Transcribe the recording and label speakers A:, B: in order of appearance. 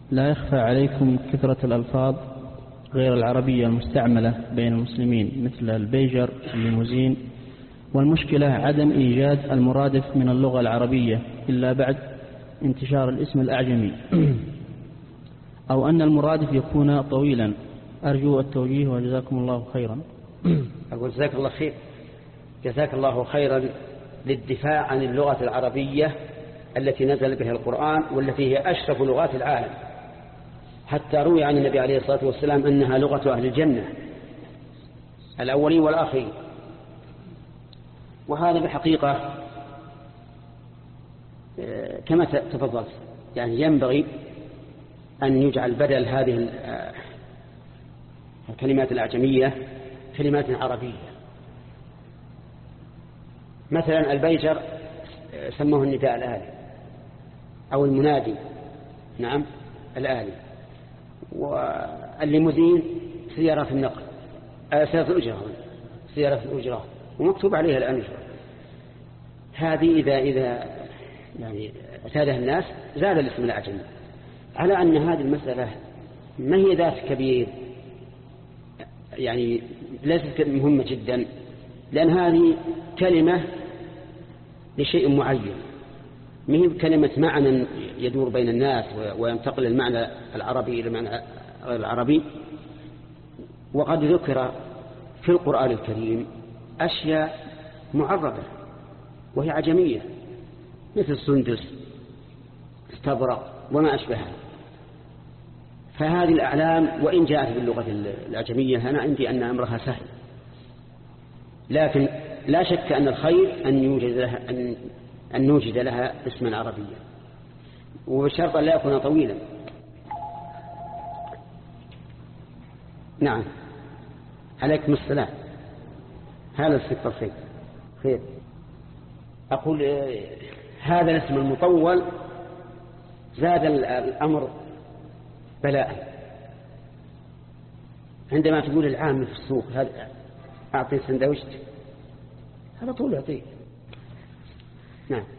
A: لا يخفى عليكم كثرة الألفاظ غير العربية المستعملة بين المسلمين مثل البيجر الليموزين، والمشكلة عدم إيجاد المرادف من اللغة العربية إلا بعد انتشار الاسم الأعجمي، أو أن المرادف يكون طويلا. أرجو التوجيه وجزاكم الله خيرا.
B: أقول جزاك الله خير، جزاك الله خيرا للدفاع عن اللغة العربية التي نزل بها القرآن والتي هي أشرف لغات العالم، حتى روي عن النبي عليه الصلاة والسلام أنها لغة أهل الجنة الأولين والآخرين. وهذا بحقيقة كما تفضلت، يعني ينبغي أن يجعل بدل هذه الكلمات الأعجمية كلمات عربية. مثلا البيجر سموه النداء الآلي أو المنادي، نعم الآلي. والليموزين سيارة النقل، سيارة الأجرة ومكتوب عليها الأجرة. هذه إذا يعني اعتادها الناس زاد الاسم الأعجمي، على أن هذه المسألة ما هي ذات كبير، يعني ليست مهمة جدا، لأن هذه كلمة لشيء معين، ما هي كلمة معنى يدور بين الناس وينتقل المعنى العربي إلى المعنى غير العربي. وقد ذكر في القرآن الكريم أشياء معربة وهي عجمية مثل السندس، استبرق وما أشبهها. فهذه الأعلام وإن جاءت باللغة العجمية أنا عندي أن أمرها سهل، لكن لا شك أن الخير أن نوجد لها اسما عربيا، وبشرط أن لا يكون طويلا. نعم عليكم السلام. هذا السكر خير. أقول هذا الاسم المطول زاد الأمر بلاء. عندما تقول العام في السوق هذا أعطي سندويشت، هذا طول يعطيه. نعم.